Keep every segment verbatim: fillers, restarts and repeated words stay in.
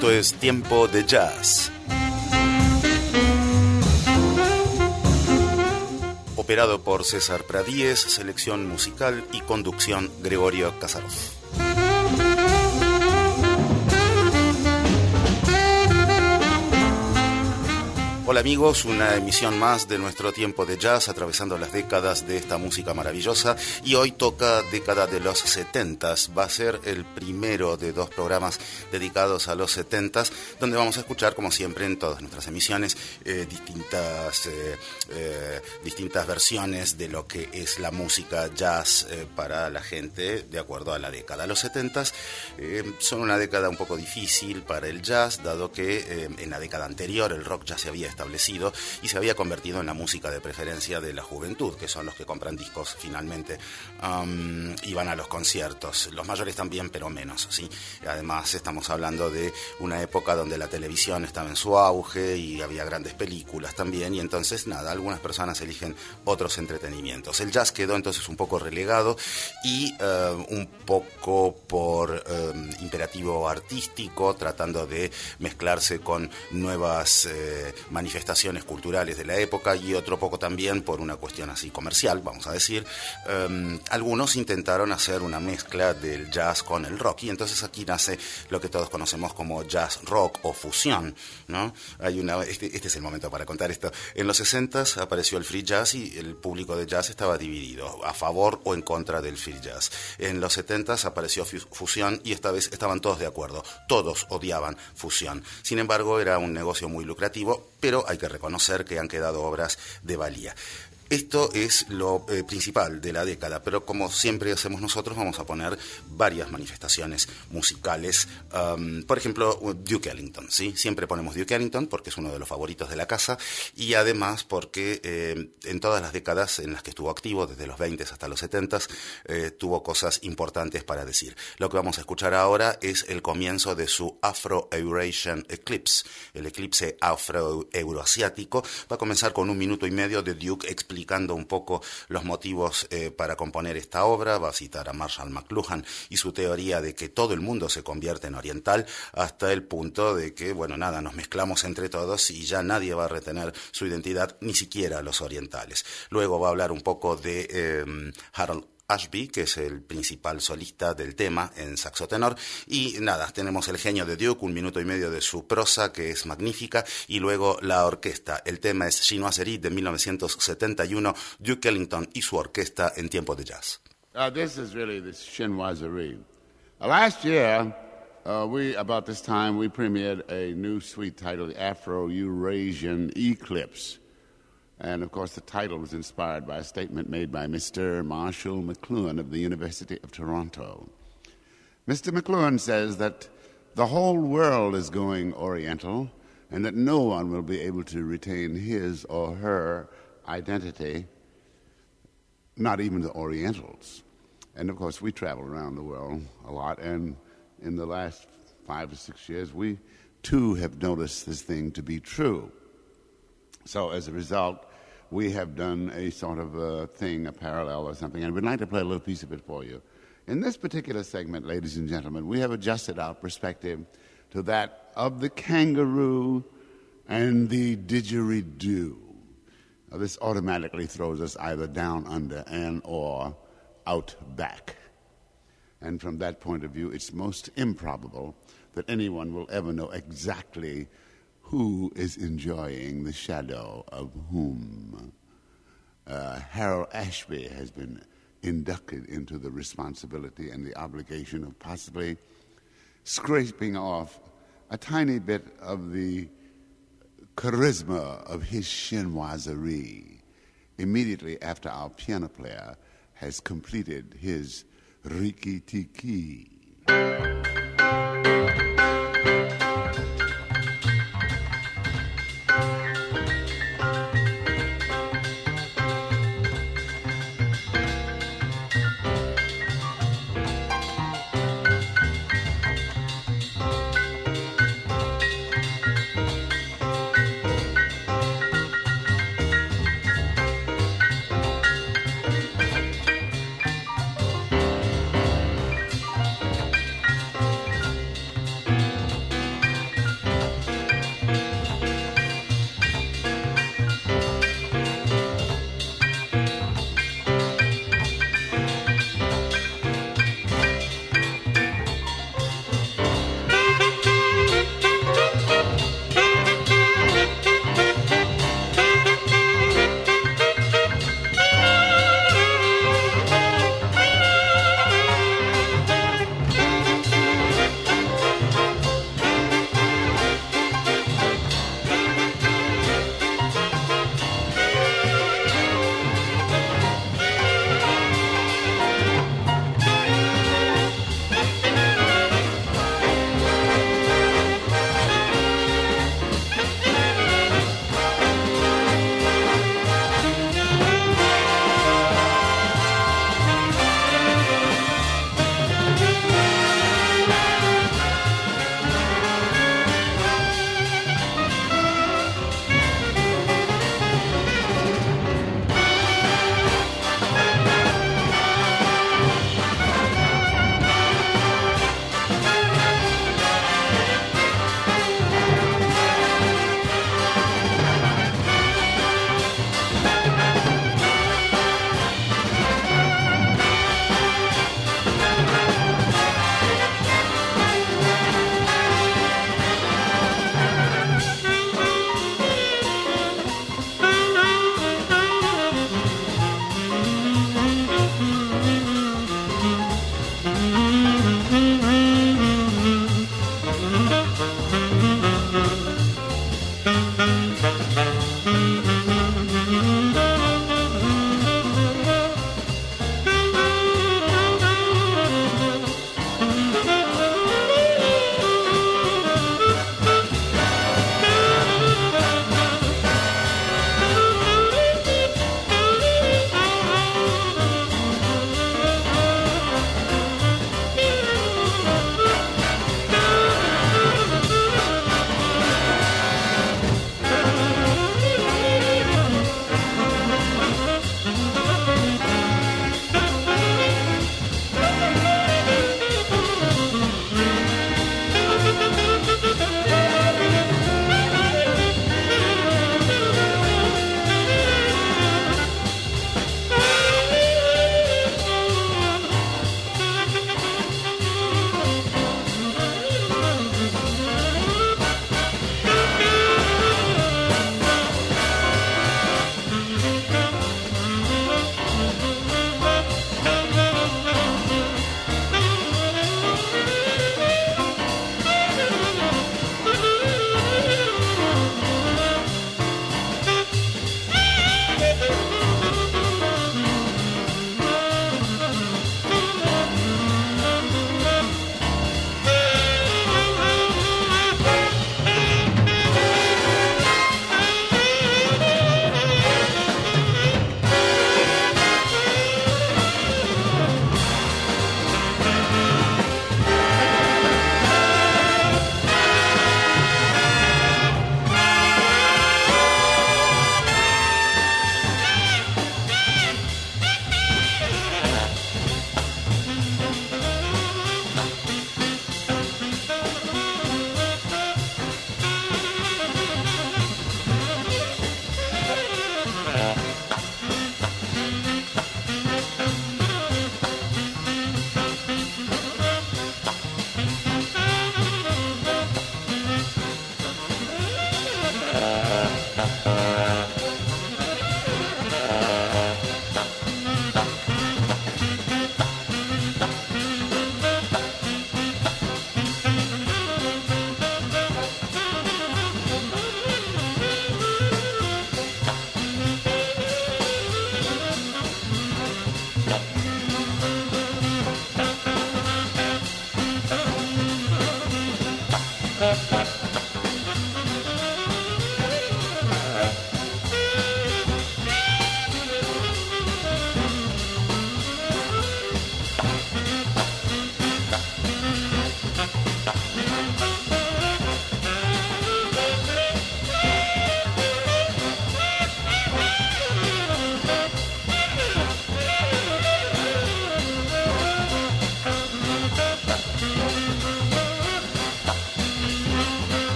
Esto es Tiempo de Jazz. Operado por César Pradíez, selección musical y conducción Gregorio Casarov. Hola amigos, una emisión más de nuestro Tiempo de Jazz, atravesando las décadas de esta música maravillosa, y hoy toca década de los setentas. Va a ser el primero de dos programas dedicados a los setentas, donde vamos a escuchar, como siempre en todas nuestras emisiones, eh, distintas, eh, eh, distintas versiones de lo que es la música jazz eh, para la gente de acuerdo a la década. Los setentas eh, son una década un poco difícil para el jazz, dado que eh, en la década anterior el rock ya se había establecido y se había convertido en la música de preferencia de la juventud, que son los que compran discos finalmente um, y van a los conciertos. Los mayores también, pero menos, ¿sí? Además estamos hablando de una época donde la televisión estaba en su auge y había grandes películas también, y entonces nada, algunas personas eligen otros entretenimientos. El jazz quedó entonces un poco relegado y uh, un poco por um, imperativo artístico, tratando de mezclarse con nuevas eh, manifestaciones manifestaciones culturales de la época, y otro poco también por una cuestión así comercial, vamos a decir. Um, algunos intentaron hacer una mezcla del jazz con el rock, y entonces aquí nace lo que todos conocemos como jazz rock o fusión, ¿no? Hay una, este, este es el momento para contar esto. En los sesentas apareció el free jazz y el público de jazz estaba dividido, a favor o en contra del free jazz. En los setentas apareció fusión y esta vez estaban todos de acuerdo, todos odiaban fusión. Sin embargo, era un negocio muy lucrativo, pero hay que reconocer que han quedado obras de valía. Esto es lo eh, principal de la década, pero como siempre hacemos nosotros, vamos a poner varias manifestaciones musicales. Um, por ejemplo, Duke Ellington, ¿sí? Siempre ponemos Duke Ellington porque es uno de los favoritos de la casa, y además porque eh, en todas las décadas en las que estuvo activo, desde los veinte hasta los setenta, eh, tuvo cosas importantes para decir. Lo que vamos a escuchar ahora es el comienzo de su Afro-Eurasian Eclipse, el eclipse afro-euroasiático. Va a comenzar con un minuto y medio de Duke explicando explicando un poco los motivos eh, para componer esta obra. Va a citar a Marshall McLuhan y su teoría de que todo el mundo se convierte en oriental, hasta el punto de que, bueno, nada, nos mezclamos entre todos y ya nadie va a retener su identidad, ni siquiera los orientales. Luego va a hablar un poco de eh, Harold Ashby, que es el principal solista del tema en saxo tenor, y nada, tenemos el genio de Duke, un minuto y medio de su prosa que es magnífica, y luego la orquesta. El tema es Chinoiserie de mil novecientos setenta y uno, Duke Ellington y su orquesta en Tiempo de Jazz. Uh, this is really the Chinoiserie. Uh, last year, uh, we about this time we premiered a new suite titled Afro-Eurasian Eclipse. And, of course, the title was inspired by a statement made by Mister Marshall McLuhan of the University of Toronto. Mister McLuhan says that the whole world is going Oriental and that no one will be able to retain his or her identity, not even the Orientals. And, of course, we travel around the world a lot, and in the last five or six years, we, too, have noticed this thing to be true. So, as a result, we have done a sort of a thing, a parallel or something, and we'd like to play a little piece of it for you. In this particular segment, ladies and gentlemen, we have adjusted our perspective to that of the kangaroo and the didgeridoo. Now, this automatically throws us either down under and or out back. And from that point of view, it's most improbable that anyone will ever know exactly who is enjoying the shadow of whom. Uh, Harold Ashby has been inducted into the responsibility and the obligation of possibly scraping off a tiny bit of the charisma of his chinoiserie immediately after our piano player has completed his riki-tiki.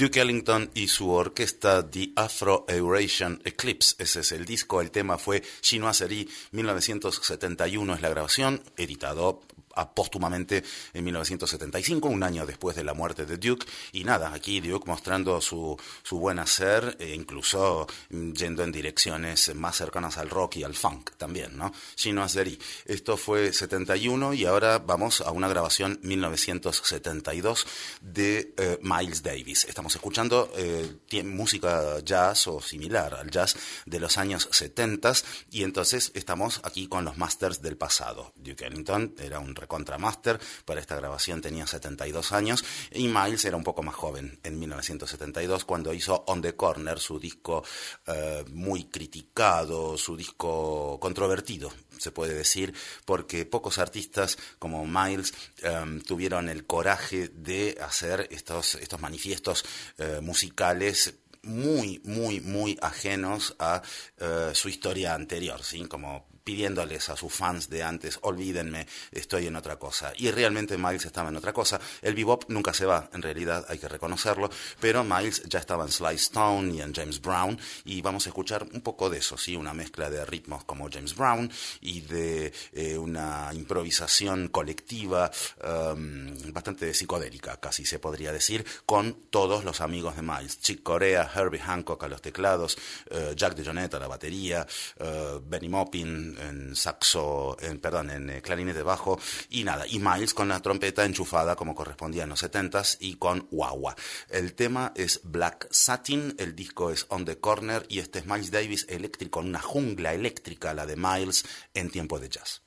Duke Ellington y su orquesta The Afro-Eurasian Eclipse. Ese es el disco, el tema fue Chinoiserie, mil novecientos setenta y uno es la grabación, editado póstumamente en mil novecientos setenta y cinco, un año después de la muerte de Duke. Y nada, aquí Duke mostrando su, su buen hacer, e incluso yendo en direcciones más cercanas al rock y al funk también, ¿no? Chinoiserie. Esto fue setenta y uno y ahora vamos a una grabación mil novecientos setenta y dos de eh, Miles Davis. Estamos escuchando eh, música jazz o similar al jazz de los años setenta y entonces estamos aquí con los masters del pasado. Duke Ellington era un recontramaster, para esta grabación tenía setenta y dos años y Miles era un poco más joven en mil novecientos setenta y dos cuando hizo On the Corner, su disco eh, muy criticado, su disco controvertido, se puede decir, porque pocos artistas como Miles eh, tuvieron el coraje de hacer estos, estos manifiestos eh, musicales muy, muy, muy ajenos a eh, su historia anterior, ¿sí? Como pidiéndoles a sus fans de antes, olvídenme, estoy en otra cosa. Y realmente Miles estaba en otra cosa. El bebop nunca se va, en realidad hay que reconocerlo, pero Miles ya estaba en Sly Stone y en James Brown, y vamos a escuchar un poco de eso, ¿sí? Una mezcla de ritmos como James Brown y de eh, una improvisación colectiva um, bastante psicodélica, casi se podría decir, con todos los amigos de Miles. Chick Corea, Herbie Hancock a los teclados, uh, Jack DeJohnette a la batería, uh, Benny Maupin en saxo, en, perdón, en eh, clarinete bajo y nada, y Miles con la trompeta enchufada como correspondía en los setentas y con guagua. El tema es Black Satin, el disco es On the Corner y este es Miles Davis eléctrico, una jungla eléctrica, la de Miles en tiempo de jazz.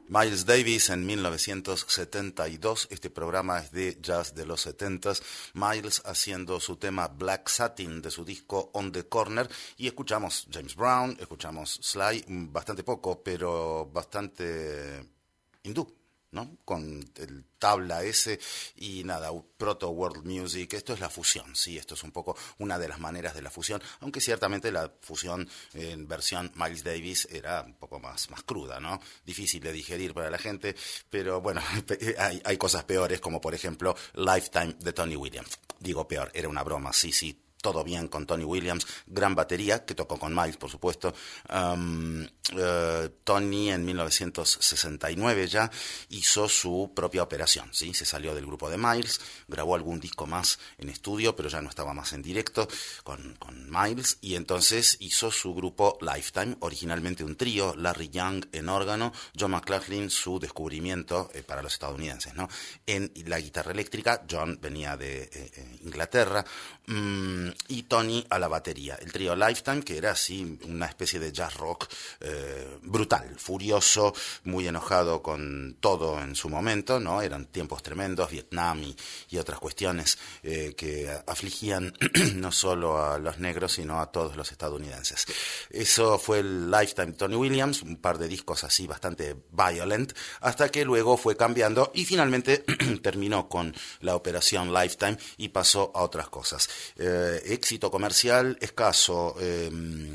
Miles Davis en mil novecientos setenta y dos, este programa es de jazz de los setentas, Miles haciendo su tema Black Satin de su disco On the Corner, y escuchamos James Brown, escuchamos Sly, bastante poco, pero bastante hindú, ¿no? Con el tabla ese y nada, proto world music. Esto es la fusión, sí, esto es un poco una de las maneras de la fusión, aunque ciertamente la fusión en versión Miles Davis era un poco más, más cruda, ¿no? Difícil de digerir para la gente, pero bueno, hay, hay cosas peores, como por ejemplo Lifetime de Tony Williams. Digo peor, era una broma, sí, sí. Todo bien con Tony Williams, gran batería, que tocó con Miles, por supuesto. Um, uh, Tony en mil novecientos sesenta y nueve ya hizo su propia operación, ¿sí? Se salió del grupo de Miles, grabó algún disco más en estudio, pero ya no estaba más en directo con, con Miles, y entonces hizo su grupo Lifetime, originalmente un trío, Larry Young en órgano, John McLaughlin, su descubrimiento eh, para los estadounidenses, ¿no? En la guitarra eléctrica, John venía de eh, eh, Inglaterra, mmm, y Tony a la batería. El trío Lifetime, que era así una especie de jazz rock eh, brutal, furioso, muy enojado con todo en su momento, ¿no? Eran tiempos tremendos, Vietnam y, y otras cuestiones eh, que afligían no solo a los negros, sino a todos los estadounidenses. Eso fue el Lifetime Tony Williams, un par de discos así bastante violent, hasta que luego fue cambiando y finalmente terminó con la operación Lifetime y pasó a otras cosas. Eh, éxito comercial escaso, eh,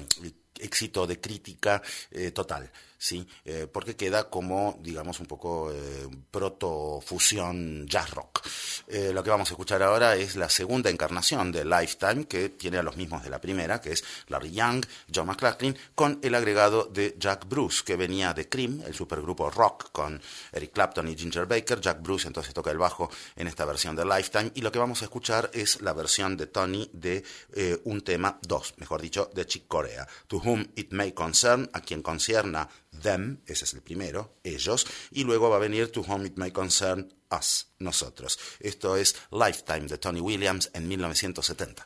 éxito de crítica eh, total, ¿sí? Eh, porque queda como, digamos, un poco eh, proto-fusión jazz rock. Eh, lo que vamos a escuchar ahora es la segunda encarnación de Lifetime, que tiene a los mismos de la primera, que es Larry Young, John McLaughlin, con el agregado de Jack Bruce, que venía de Cream, el supergrupo rock con Eric Clapton y Ginger Baker. Jack Bruce entonces toca el bajo en esta versión de Lifetime, y lo que vamos a escuchar es la versión de Tony de eh, un tema, dos, mejor dicho, de Chick Corea, To Whom It May Concern, a quien concierna them, ese es el primero, ellos, y luego va a venir To Whom It May Concern Us, nosotros. Esto es Lifetime de Tony Williams en mil novecientos setenta.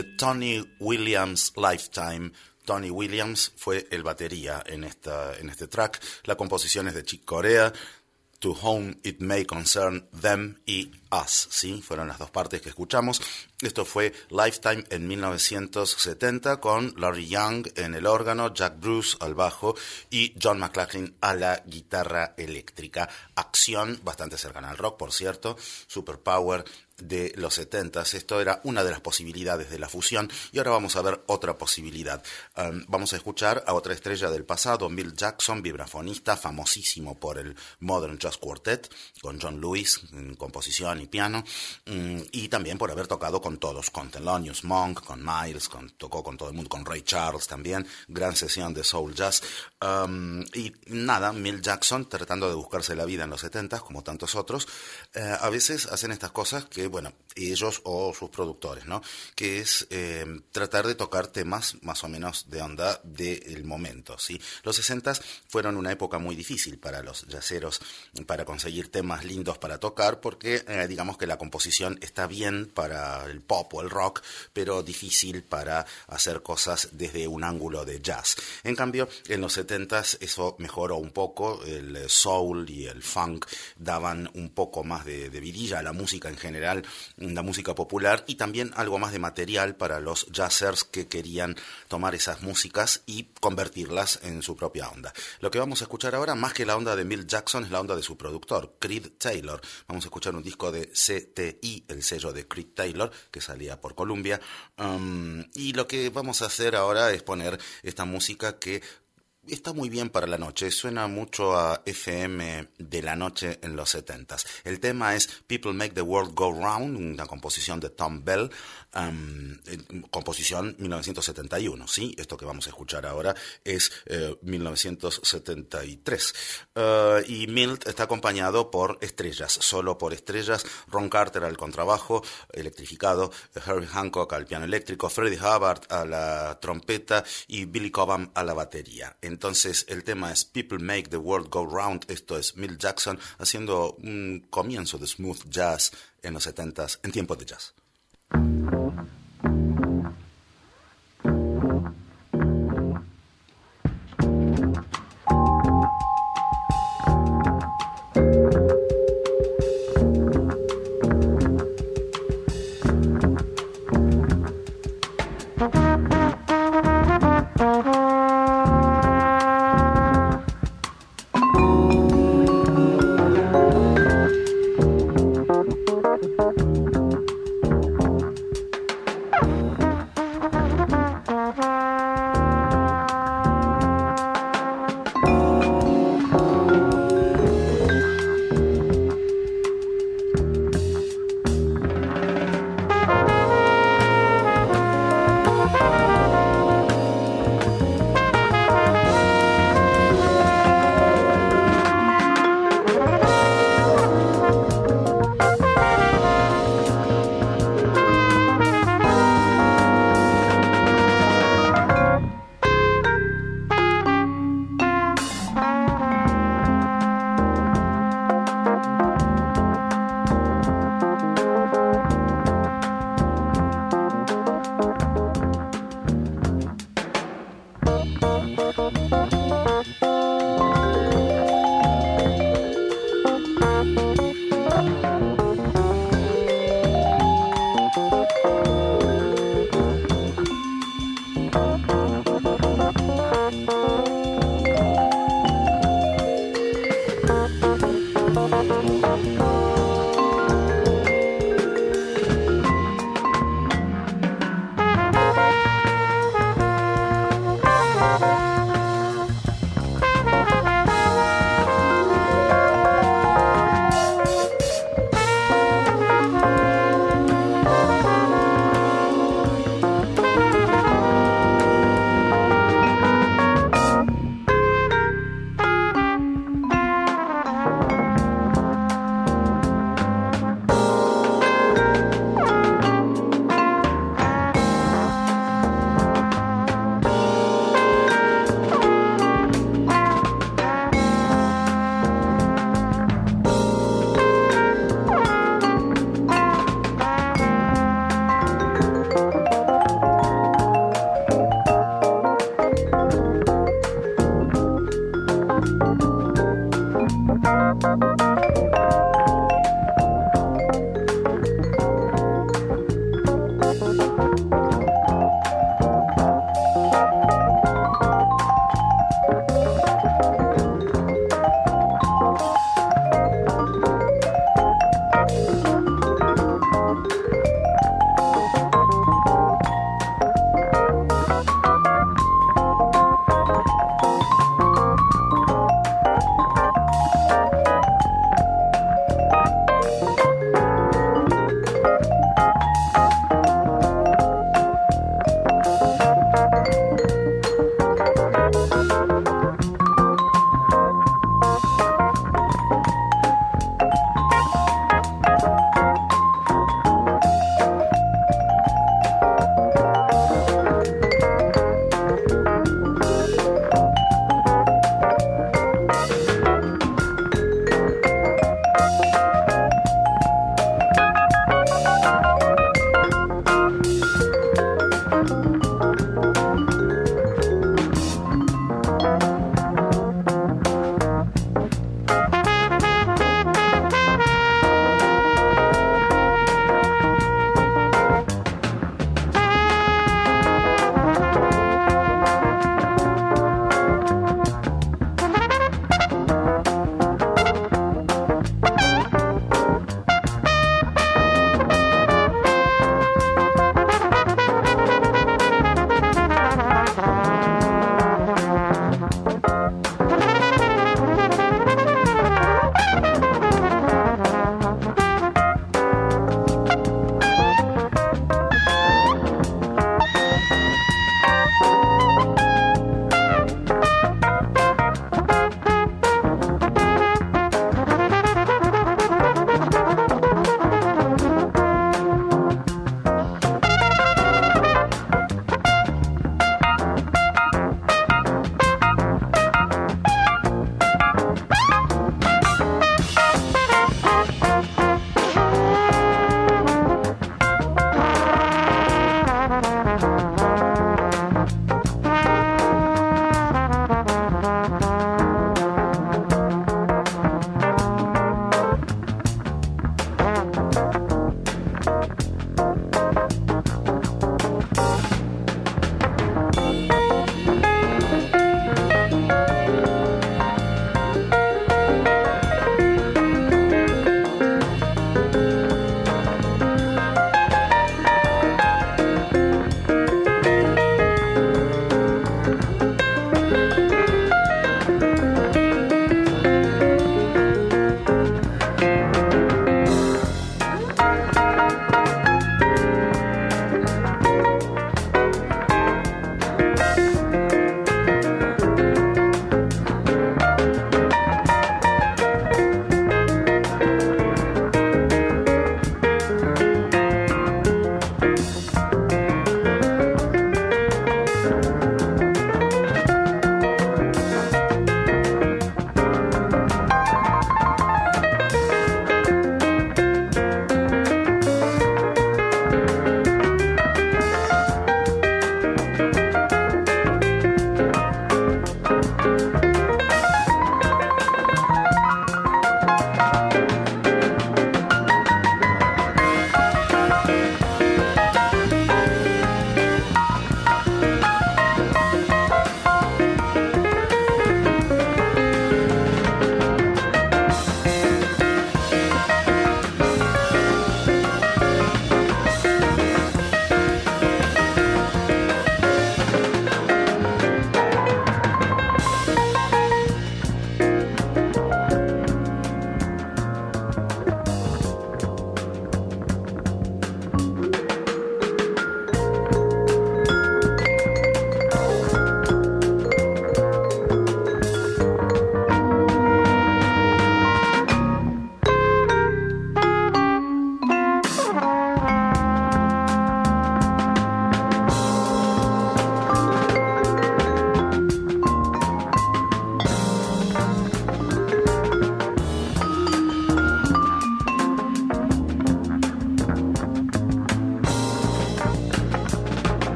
The Tony Williams Lifetime. Tony Williams fue el batería en, esta, en este track. La composición es de Chick Corea. To Whom It May Concern Them y Us, ¿sí? Fueron las dos partes que escuchamos. Esto fue Lifetime en mil novecientos setenta con Larry Young en el órgano, Jack Bruce al bajo y John McLaughlin a la guitarra eléctrica. Acción bastante cercana al rock, por cierto. Superpower de los setentas. Esto era una de las posibilidades de la fusión y ahora vamos a ver otra posibilidad. Um, vamos a escuchar a otra estrella del pasado, Milt Jackson, vibrafonista famosísimo por el Modern Jazz Quartet con John Lewis en composición y piano, um, y también por haber tocado con todos, con Thelonious Monk, con Miles, con, tocó con todo el mundo, con Ray Charles también, gran sesión de soul jazz. Um, y nada, Milt Jackson tratando de buscarse la vida en los setentas como tantos otros, eh, a veces hacen estas cosas que bueno, ellos o sus productores, ¿no? Que es eh, tratar de tocar temas más o menos de onda del momento, ¿sí? Los sesentas fueron una época muy difícil para los jazzeros para conseguir temas lindos para tocar porque eh, digamos que la composición está bien para el pop o el rock, pero difícil para hacer cosas desde un ángulo de jazz. En cambio, en los setentas eso mejoró un poco, el soul y el funk daban un poco más de, de vidilla a la música en general, la música popular, y también algo más de material para los jazzers que querían tomar esas músicas y convertirlas en su propia onda. Lo que vamos a escuchar ahora, más que la onda de Milt Jackson, es la onda de su productor, Creed Taylor. Vamos a escuchar un disco de C T I, el sello de Creed Taylor, que salía por Columbia, um, y lo que vamos a hacer ahora es poner esta música que está muy bien para la noche, suena mucho a F M de la noche en los setentas. El tema es People Make the World Go Round, una composición de Tom Bell, um, composición mil novecientos setenta y uno, ¿sí? Esto que vamos a escuchar ahora es eh, mil novecientos setenta y tres. Uh, y Milt está acompañado por estrellas, solo por estrellas, Ron Carter al contrabajo electrificado, Herbie Hancock al piano eléctrico, Freddie Hubbard a la trompeta y Billy Cobham a la batería. Entonces el tema es People Make the World Go Round. Esto es Milt Jackson haciendo un comienzo de smooth jazz en los setentas en tiempo de jazz.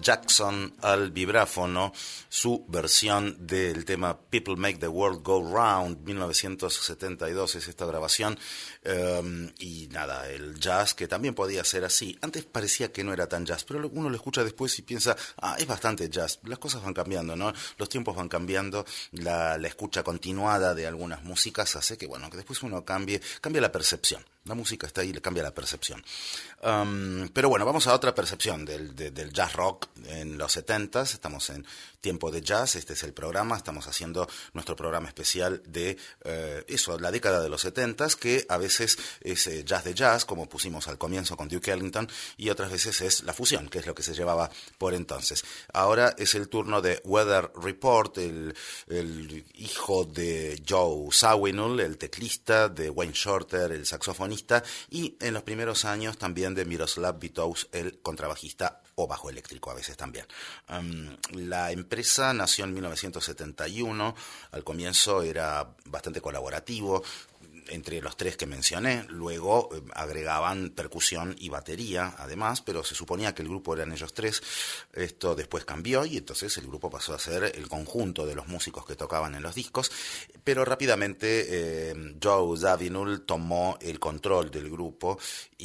Jackson al vibráfono, su versión del tema People Make the World Go Round, mil novecientos setenta y dos es esta grabación. Um, y nada, el jazz que también podía ser así. Antes parecía que no era tan jazz, pero uno lo escucha después y piensa, ah, es bastante jazz. Las cosas van cambiando, ¿no? Los tiempos van cambiando, la, la escucha continuada de algunas músicas hace que, bueno, que después uno cambie, cambia la percepción. La música está ahí y le cambia la percepción. Um, pero bueno, vamos a otra percepción del, de, del jazz rock en los setentas. Estamos en tiempo de jazz, este es el programa. Estamos haciendo nuestro programa especial de eh, eso, la década de los setentas, que a veces es eh, jazz de jazz, como pusimos al comienzo con Duke Ellington, y otras veces es la fusión, que es lo que se llevaba por entonces. Ahora es el turno de Weather Report, el, el hijo de Joe Zawinul, el teclista, de Wayne Shorter, el saxofonista, y en los primeros años también de Miroslav Vitous, el contrabajista o bajo eléctrico a veces también. Um, la empresa nació en mil novecientos setenta y uno, al comienzo era bastante colaborativo entre los tres que mencioné, luego eh, agregaban percusión y batería además, pero se suponía que el grupo eran ellos tres. Esto después cambió y entonces el grupo pasó a ser el conjunto de los músicos que tocaban en los discos, pero rápidamente eh, Joe Zawinul tomó el control del grupo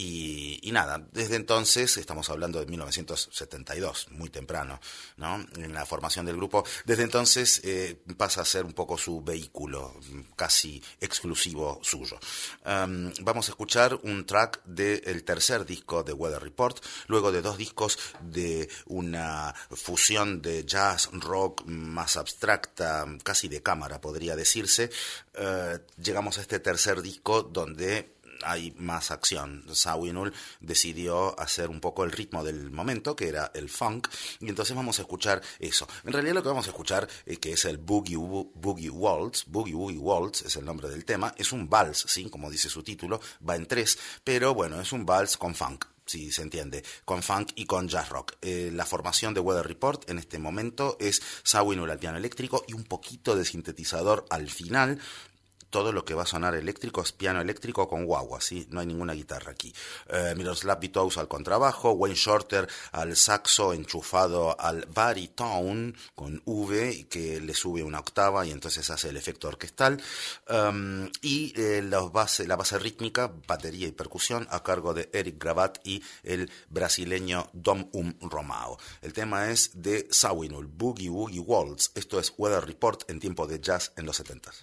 y, y nada, desde entonces, estamos hablando de mil novecientos setenta y dos, muy temprano, ¿no?, en la formación del grupo, desde entonces eh, pasa a ser un poco su vehículo casi exclusivo suyo. Um, vamos a escuchar un track del tercer disco de Weather Report, luego de dos discos de una fusión de jazz rock más abstracta, casi de cámara podría decirse. Uh, llegamos a este tercer disco donde hay más acción. Zawinul decidió hacer un poco el ritmo del momento, que era el funk, y entonces vamos a escuchar eso. En realidad lo que vamos a escuchar, eh, que es el Boogie Boogie Waltz, Boogie Boogie Waltz es el nombre del tema, es un vals, ¿sí?, como dice su título, va en tres, pero bueno, es un vals con funk, si se entiende, con funk y con jazz rock. Eh, la formación de Weather Report en este momento es Zawinul al piano eléctrico y un poquito de sintetizador al final. Todo lo que va a sonar eléctrico es piano eléctrico con guagua, ¿sí? No hay ninguna guitarra aquí. Eh, Miroslav Vitous al contrabajo, Wayne Shorter al saxo enchufado al baritone con V, que le sube una octava y entonces hace el efecto orquestal. Um, y eh, la, base, la base rítmica, batería y percusión a cargo de Eric Gravatt y el brasileño Dom Um Romao. El tema es de Zawinul, Boogie Woogie Waltz. Esto es Weather Report en tiempo de jazz en los setentas.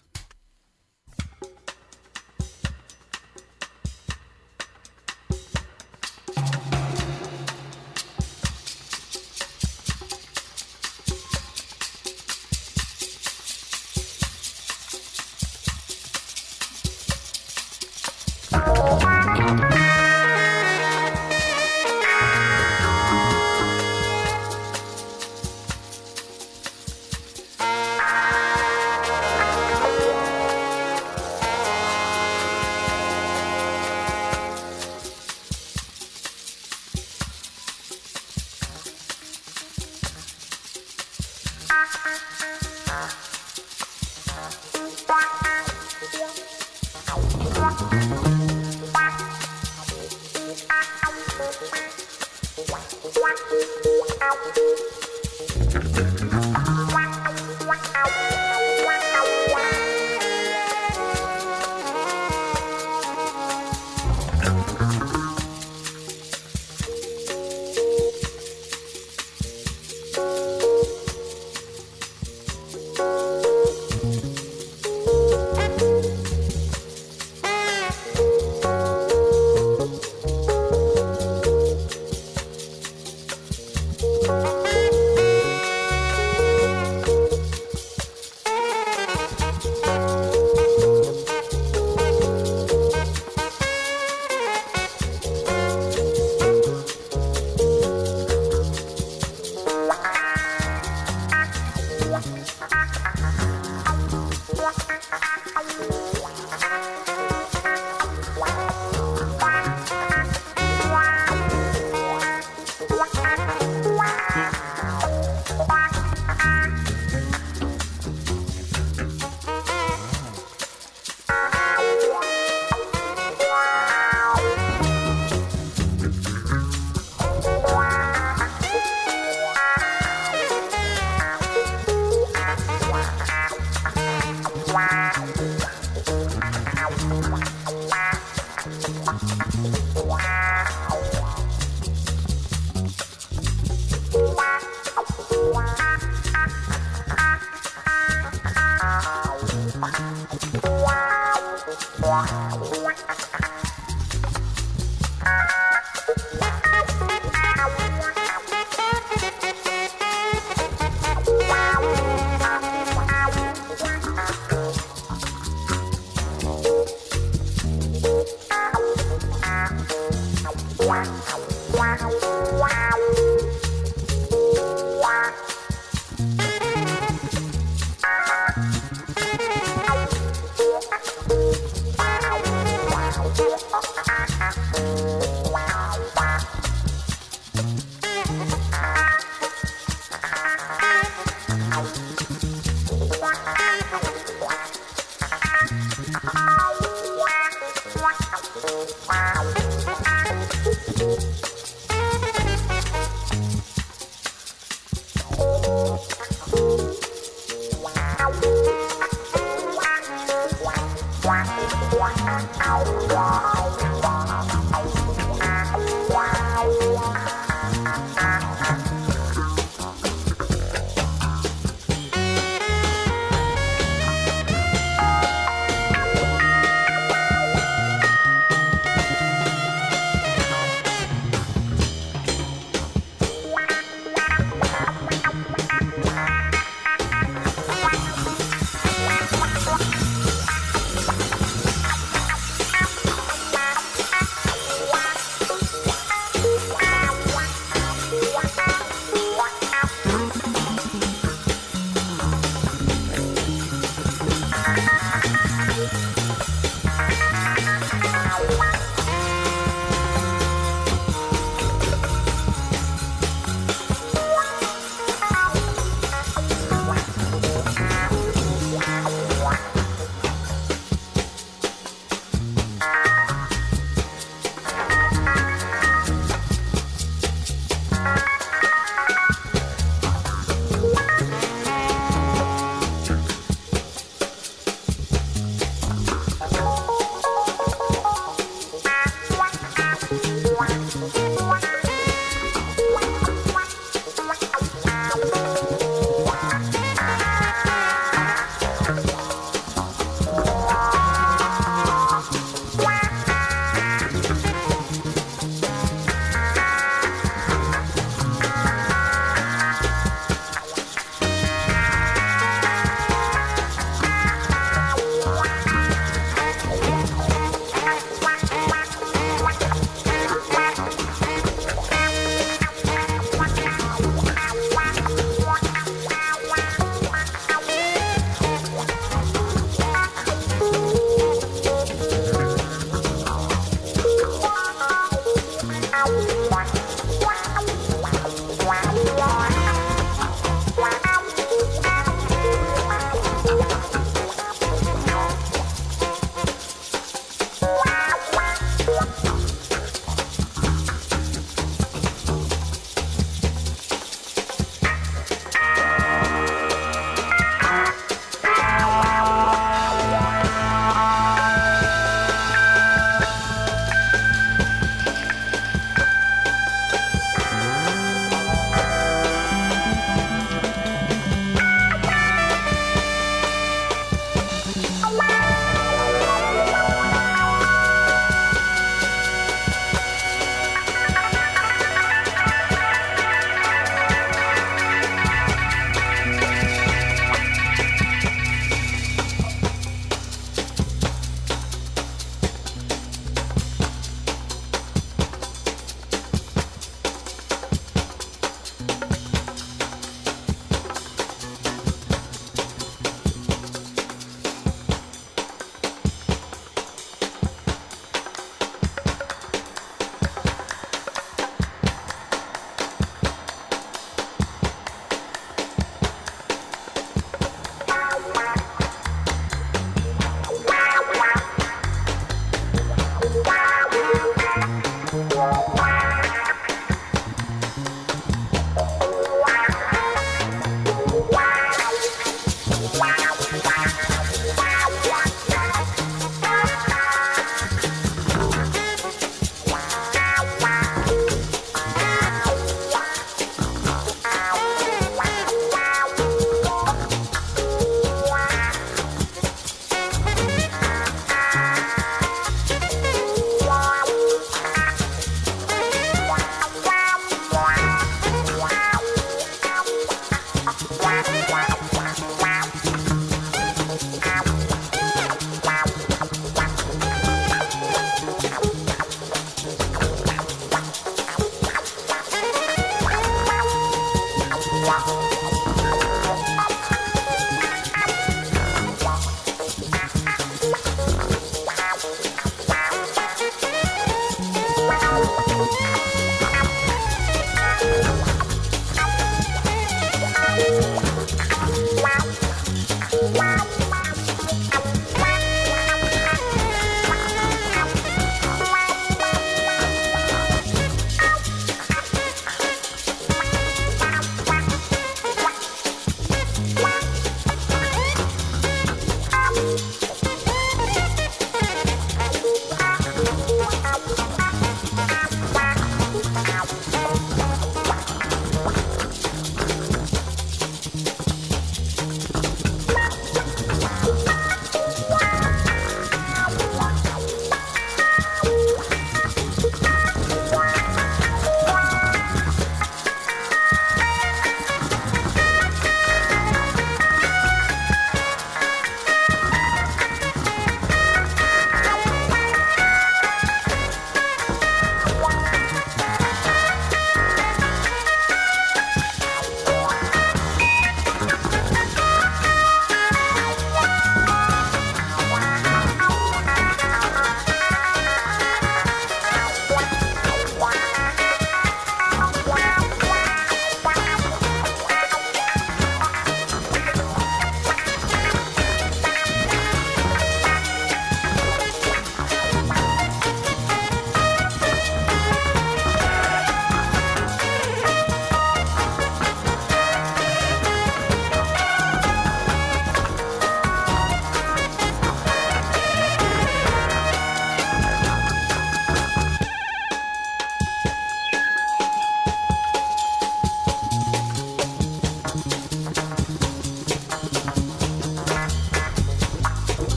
Bye.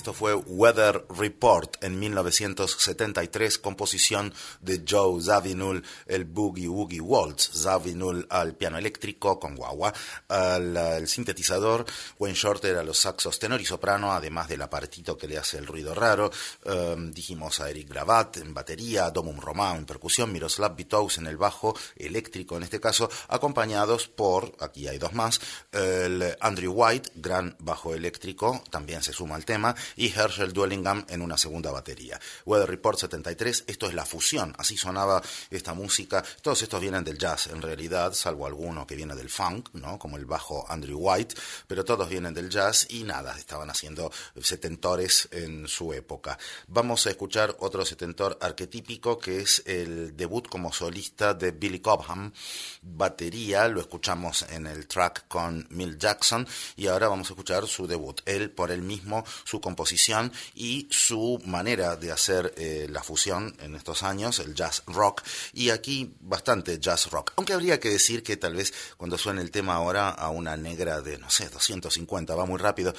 Esto fue Weather Report en mil novecientos setenta y tres, composición de Joe Zawinul, el Boogie Woogie Waltz. Zawinul al piano eléctrico con guagua, al, al sintetizador, Wayne Shorter a los saxos tenor y soprano, además del aparatito que le hace el ruido raro. Um, dijimos a Eric Gravatt en batería, Domum Romao en percusión, Miroslav Vitous en el bajo eléctrico en este caso, acompañados por, aquí hay dos más, el Andrew White, gran bajo eléctrico, también se suma al tema, y Herschel Dwellingham en una segunda batería. Weather Report setenta y tres, esto es la fusión, así sonaba esta música. Todos estos vienen del jazz en realidad, salvo alguno que viene del funk, ¿no? Como el bajo Andrew White, pero todos vienen del jazz y nada, estaban haciendo setentores en su época. Vamos a escuchar otro setentor arquetípico que es el debut como solista de Billy Cobham, batería, lo escuchamos en el track con Milt Jackson y ahora vamos a escuchar su debut, él por él mismo, su composición y su manera de hacer eh, la fusión en estos años, el jazz rock, y aquí bastante jazz rock, aunque habría que decir que tal vez cuando suene el tema ahora a una negra de, no sé, doscientos cincuenta, va muy rápido,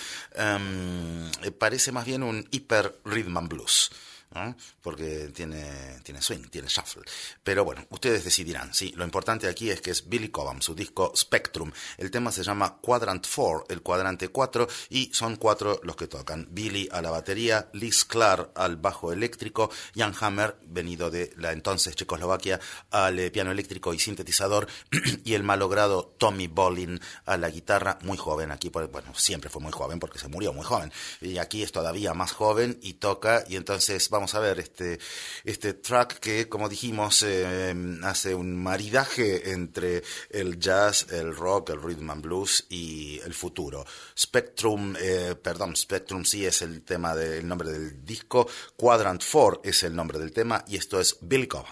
um, parece más bien un hiper rhythm and blues, ¿no? Porque tiene, tiene swing, tiene shuffle. Pero bueno, ustedes decidirán. Sí, lo importante aquí es que es Billy Cobham, su disco Spectrum. El tema se llama Quadrant cuatro, el cuadrante cuatro, y son cuatro los que tocan. Billy a la batería, Liz Clark al bajo eléctrico, Jan Hammer, venido de la entonces Checoslovaquia, al eh, piano eléctrico y sintetizador, y el malogrado Tommy Bolin a la guitarra, muy joven aquí, por, bueno, siempre fue muy joven porque se murió muy joven, y aquí es todavía más joven y toca, y entonces vamos a ver este, este track que, como dijimos, eh, hace un maridaje entre el jazz, el rock, el rhythm and blues y el futuro. Spectrum, eh, perdón, Spectrum sí es el tema del nombre del disco, Quadrant cuatro es el nombre del tema y esto es Billy Cobham.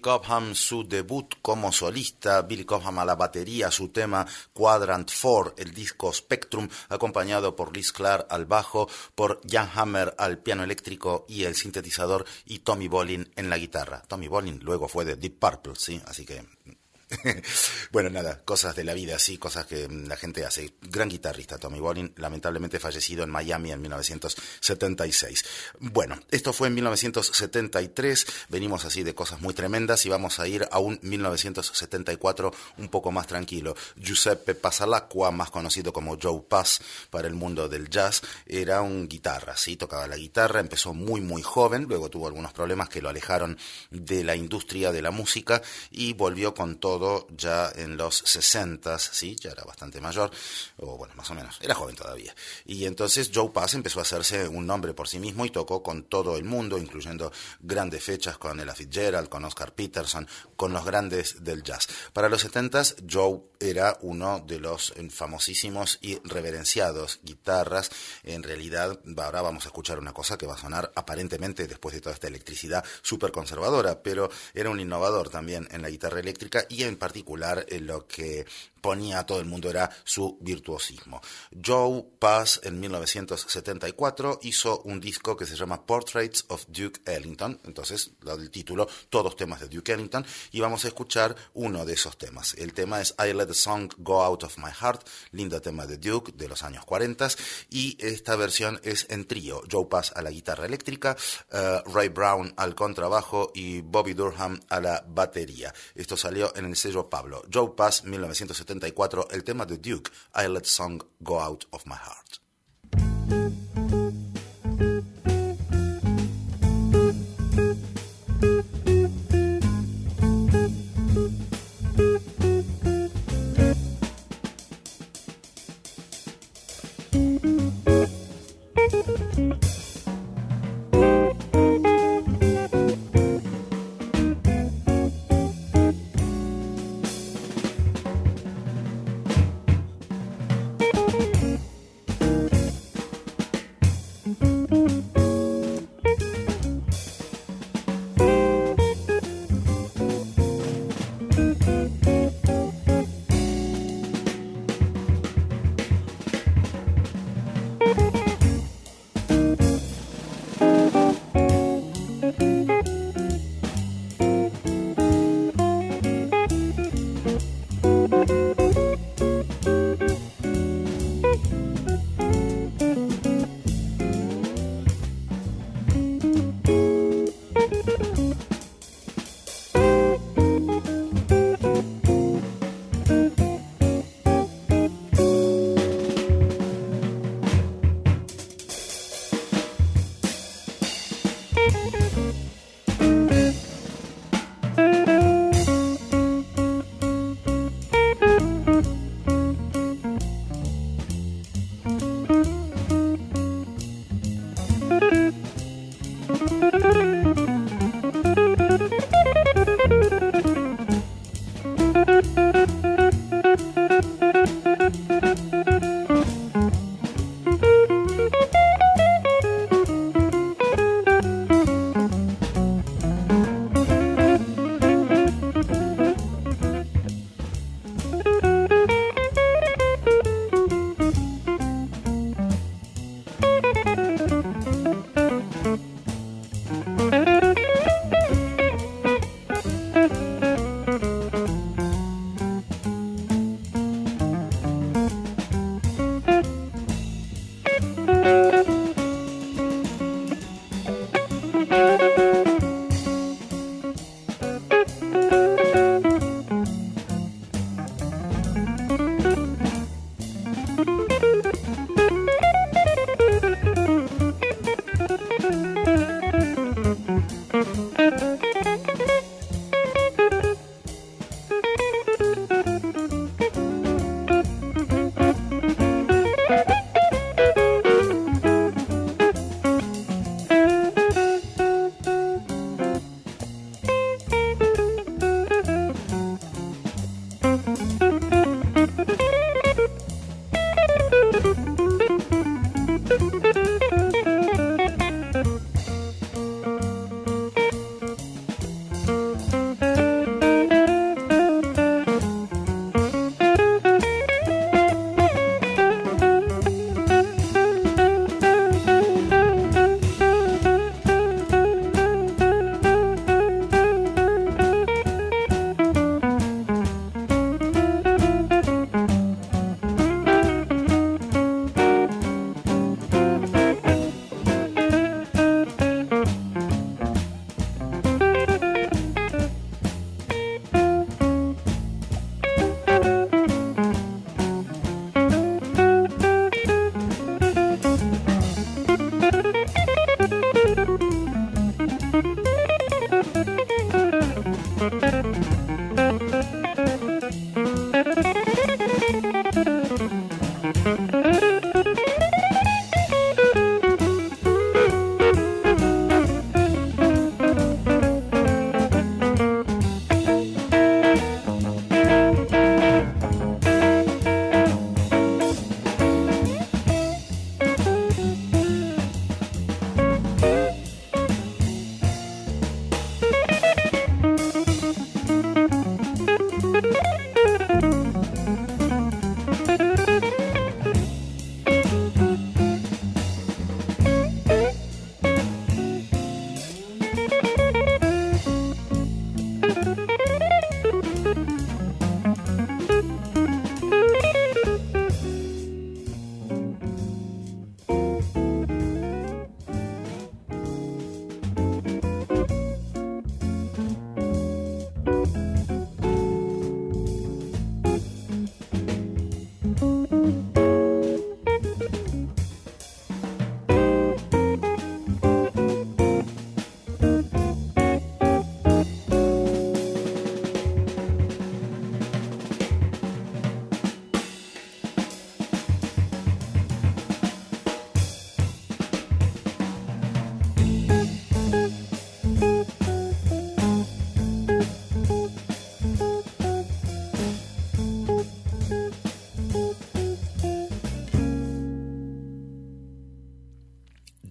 Cobham su debut como solista, Billy Cobham a la batería, su tema Quadrant cuatro, el disco Spectrum, acompañado por Liz Clark al bajo, por Jan Hammer al piano eléctrico y el sintetizador, y Tommy Bolin en la guitarra. Tommy Bolin luego fue de Deep Purple, ¿sí? Así que... bueno, nada, cosas de la vida, sí, cosas que la gente hace. Gran guitarrista Tommy Bolin, lamentablemente fallecido en Miami en mil novecientos setenta y seis. Bueno, esto fue en mil novecientos setenta y tres, venimos así de cosas muy tremendas y vamos a ir a un mil novecientos setenta y cuatro un poco más tranquilo. Giuseppe Pasalacqua, más conocido como Joe Pass para el mundo del jazz, era un guitarra, sí, tocaba la guitarra, empezó muy muy joven, luego tuvo algunos problemas que lo alejaron de la industria de la música y volvió con todo ya en los sesentas, sí, ya era bastante mayor, o bueno, más o menos, era joven todavía. Y entonces Joe Pass empezó a hacerse un nombre por sí mismo y tocó con todo el mundo, incluyendo grandes fechas con Ella Fitzgerald, con Oscar Peterson, con los grandes del jazz. Para los setentas, Joe era uno de los famosísimos y reverenciados guitarras. En realidad, ahora vamos a escuchar una cosa que va a sonar aparentemente, después de toda esta electricidad, súper conservadora, pero era un innovador también en la guitarra eléctrica y en particular eh, lo que ponía a todo el mundo era su virtuosismo. Joe Pass en mil novecientos setenta y cuatro hizo un disco que se llama Portraits of Duke Ellington, entonces el título, todos temas de Duke Ellington, y vamos a escuchar uno de esos temas. El tema es I Let the Song Go Out of My Heart, lindo tema de Duke de los años cuarenta, y esta versión es en trío, Joe Pass a la guitarra eléctrica, uh, Ray Brown al contrabajo y Bobby Durham a la batería. Esto salió en el sello Pablo. Joe Pass, mil novecientos setenta y cuatro, el tema de Duke, I Let the Song Go Out of My Heart.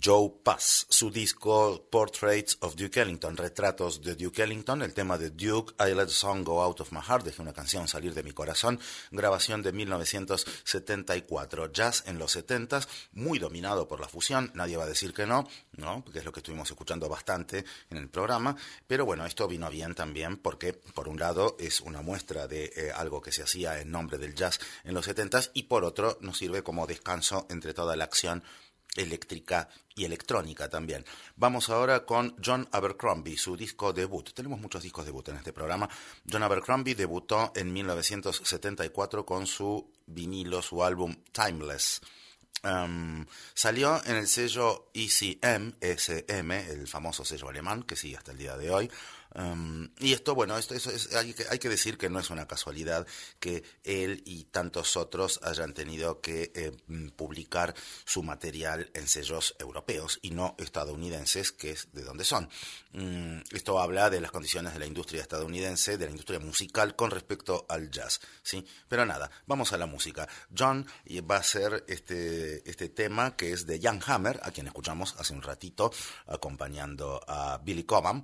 Joe Pass, su disco Portraits of Duke Ellington, Retratos de Duke Ellington, el tema de Duke, I Let the Song Go Out of My Heart, dejé una canción salir de mi corazón, grabación de mil novecientos setenta y cuatro. Jazz en los setentas, muy dominado por la fusión, nadie va a decir que no, ¿no? Porque es lo que estuvimos escuchando bastante en el programa, pero bueno, esto vino bien también porque, por un lado, es una muestra de eh, algo que se hacía en nombre del jazz en los setentas, y por otro, nos sirve como descanso entre toda la acción eléctrica y electrónica también. Vamos ahora con John Abercrombie, su disco debut. Tenemos muchos discos debut en este programa. John Abercrombie debutó en mil novecientos setenta y cuatro con su vinilo, su álbum Timeless. Um, salió en el sello E C M, E S M, el famoso sello alemán que sigue hasta el día de hoy. Um, y esto, bueno, esto, eso es, hay, que, hay que decir que no es una casualidad que él y tantos otros hayan tenido que eh, publicar su material en sellos europeos y no estadounidenses, que es de donde son. Um, esto habla de las condiciones de la industria estadounidense, de la industria musical con respecto al jazz, ¿sí? Pero nada, vamos a la música. John va a hacer este, este tema que es de Jan Hammer, a quien escuchamos hace un ratito, acompañando a Billy Cobham.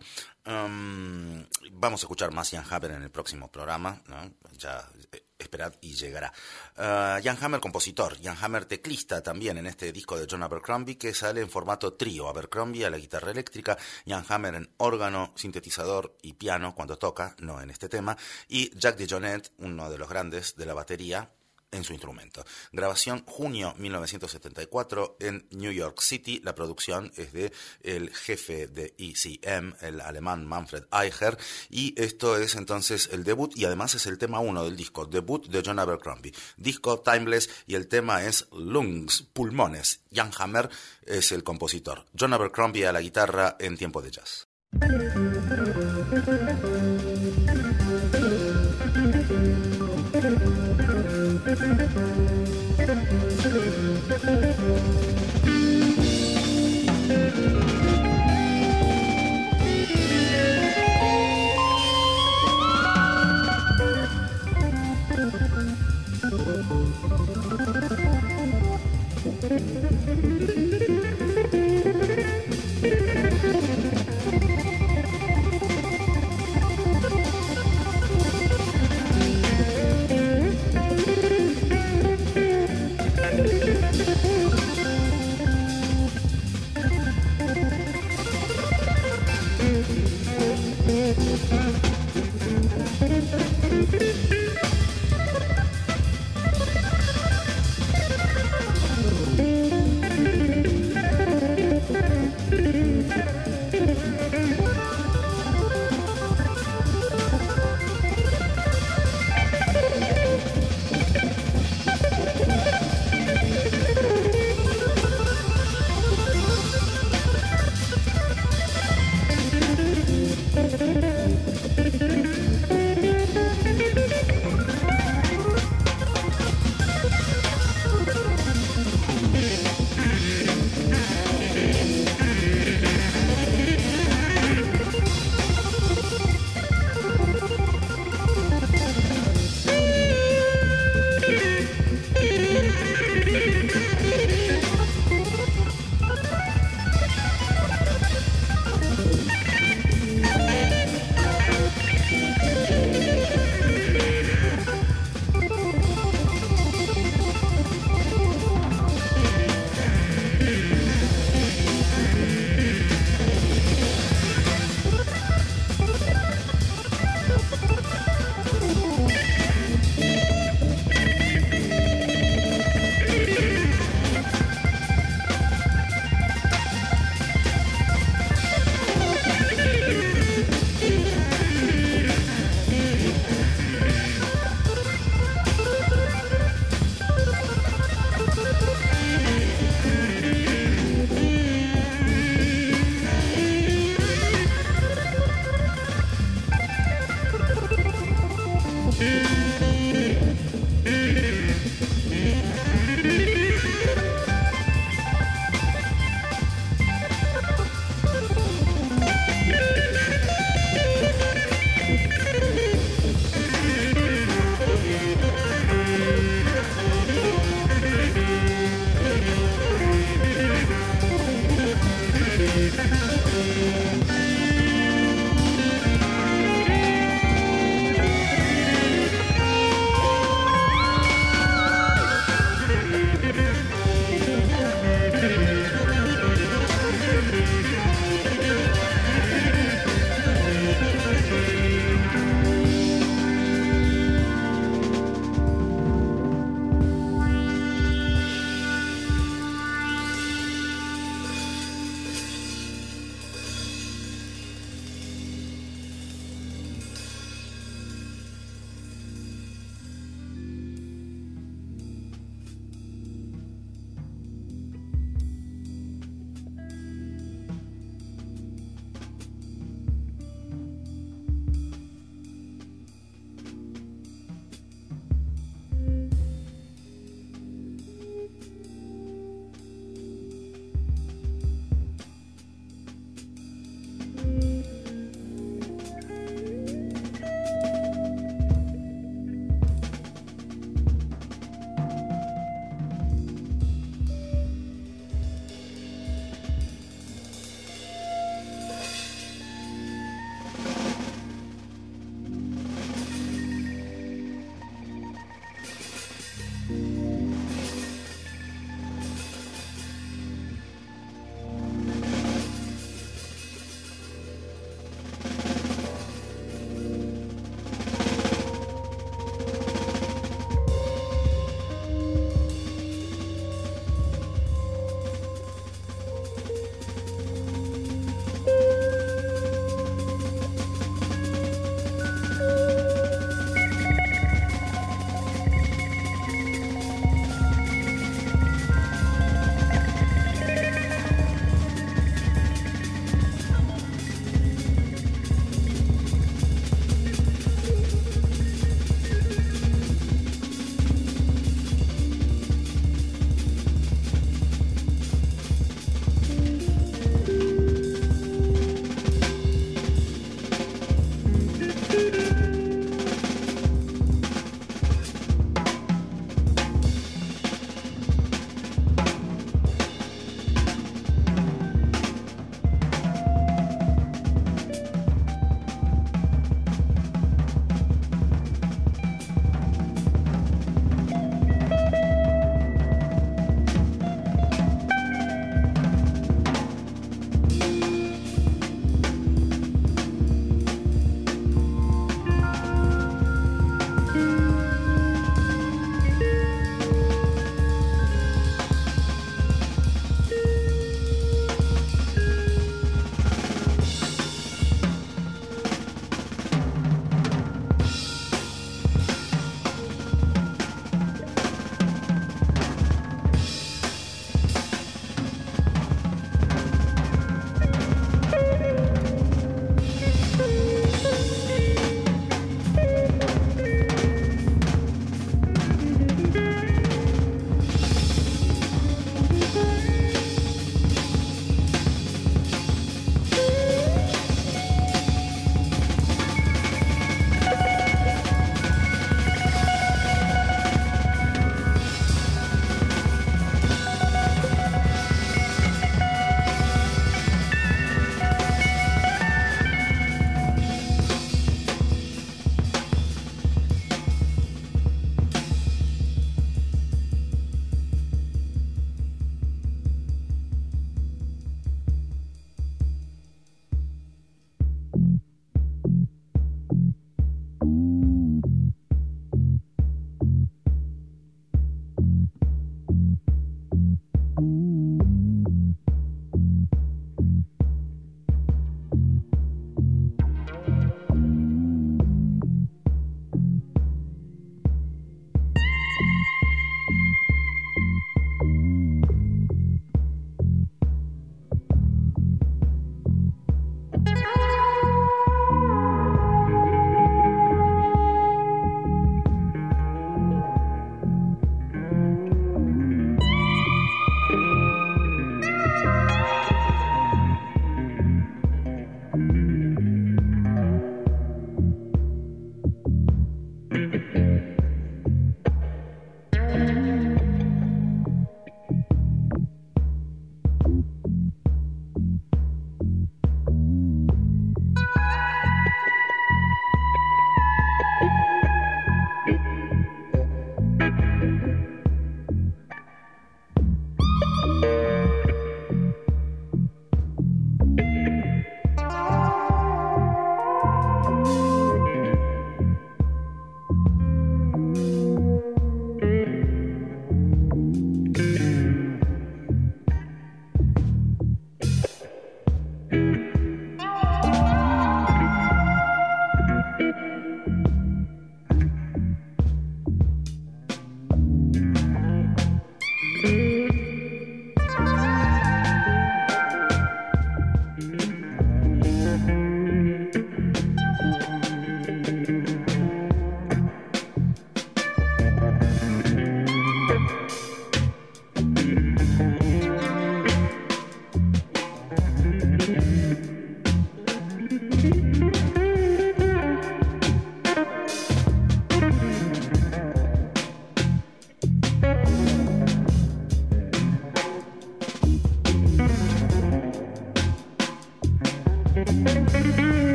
Um, vamos a escuchar más Jan Hammer en el próximo programa, ¿no? Ya eh, esperad y llegará. Uh, Jan Hammer, compositor, Jan Hammer, teclista también en este disco de John Abercrombie, que sale en formato trío. Abercrombie a la guitarra eléctrica, Jan Hammer en órgano, sintetizador y piano cuando toca, no en este tema, y Jack DeJohnette, uno de los grandes de la batería, en su instrumento. Grabación junio mil novecientos setenta y cuatro en New York City. La producción es de el jefe de E C M, el alemán Manfred Eicher, y esto es entonces el debut y además es el tema uno del disco, debut de John Abercrombie. Disco Timeless y el tema es Lungs, pulmones. Jan Hammer es el compositor. John Abercrombie a la guitarra en Tiempo de Jazz.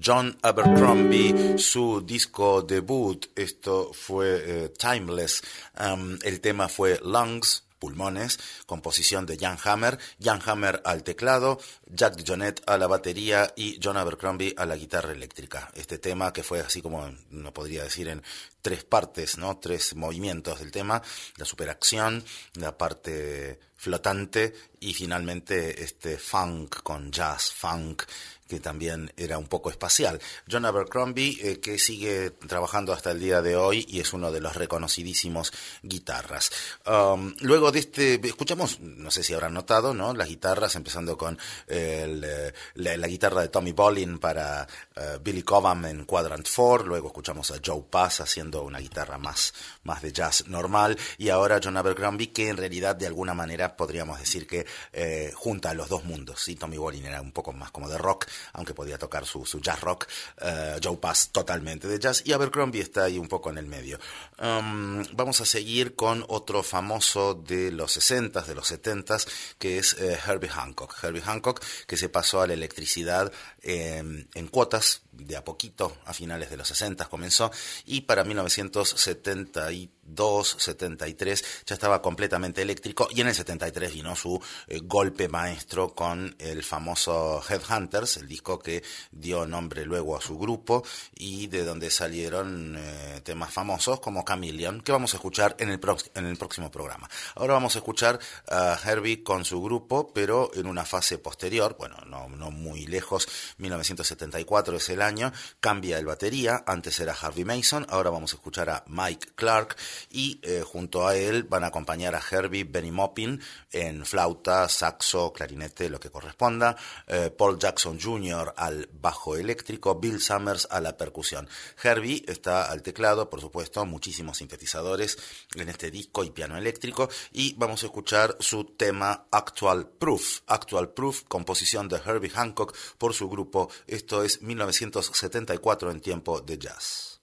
John Abercrombie, su disco debut, esto fue eh, Timeless, um, el tema fue Lungs, pulmones, composición de Jan Hammer, Jan Hammer al teclado, Jack DeJohnette a la batería y John Abercrombie a la guitarra eléctrica. Este tema que fue así como, no podría decir en tres partes, ¿no? Tres movimientos del tema, la superacción, la parte flotante y finalmente este funk con jazz, funk, que también era un poco espacial. John Abercrombie, eh, que sigue trabajando hasta el día de hoy y es uno de los reconocidísimos guitarras. Um, luego de este, escuchamos, no sé si habrán notado, ¿no? Las guitarras, empezando con el, eh, la, la guitarra de Tommy Bolin para uh, Billy Cobham en Quadrant cuatro, luego escuchamos a Joe Pass haciendo una guitarra más, más de jazz normal, y ahora John Abercrombie, que en realidad de alguna manera podríamos decir que eh, junta a los dos mundos, ¿sí? Tommy Bolin era un poco más como de rock, aunque podía tocar su, su jazz rock, uh, Joe Pass totalmente de jazz, y Abercrombie está ahí un poco en el medio. Um, vamos a seguir con otro famoso de los sesentas, de los setentas, que es eh, Herbie Hancock. Herbie Hancock, que se pasó a la electricidad eh, en cuotas, de a poquito, a finales de los sesentas comenzó, y para mil novecientos setenta y dos, setenta y tres ya estaba completamente eléctrico, y en el setenta y tres vino su eh, golpe maestro con el famoso Headhunters, el disco que dio nombre luego a su grupo y de donde salieron eh, temas famosos como Chameleon, que vamos a escuchar en el, pro- en el próximo programa. Ahora vamos a escuchar a Herbie con su grupo, pero en una fase posterior, bueno, no, no muy lejos, mil novecientos setenta y cuatro es el año, cambia el batería, antes era Harvey Mason, ahora vamos a escuchar a Mike Clark, y eh, junto a él van a acompañar a Herbie Benny Maupin en flauta, saxo, clarinete, lo que corresponda, eh, Paul Jackson junior al bajo eléctrico, Bill Summers a la percusión. Herbie está al teclado, por supuesto, muchísimos sintetizadores en este disco y piano eléctrico, y vamos a escuchar su tema Actual Proof. Actual Proof, composición de Herbie Hancock por su grupo. Esto es mil novecientos setenta y cuatro en tiempo de jazz.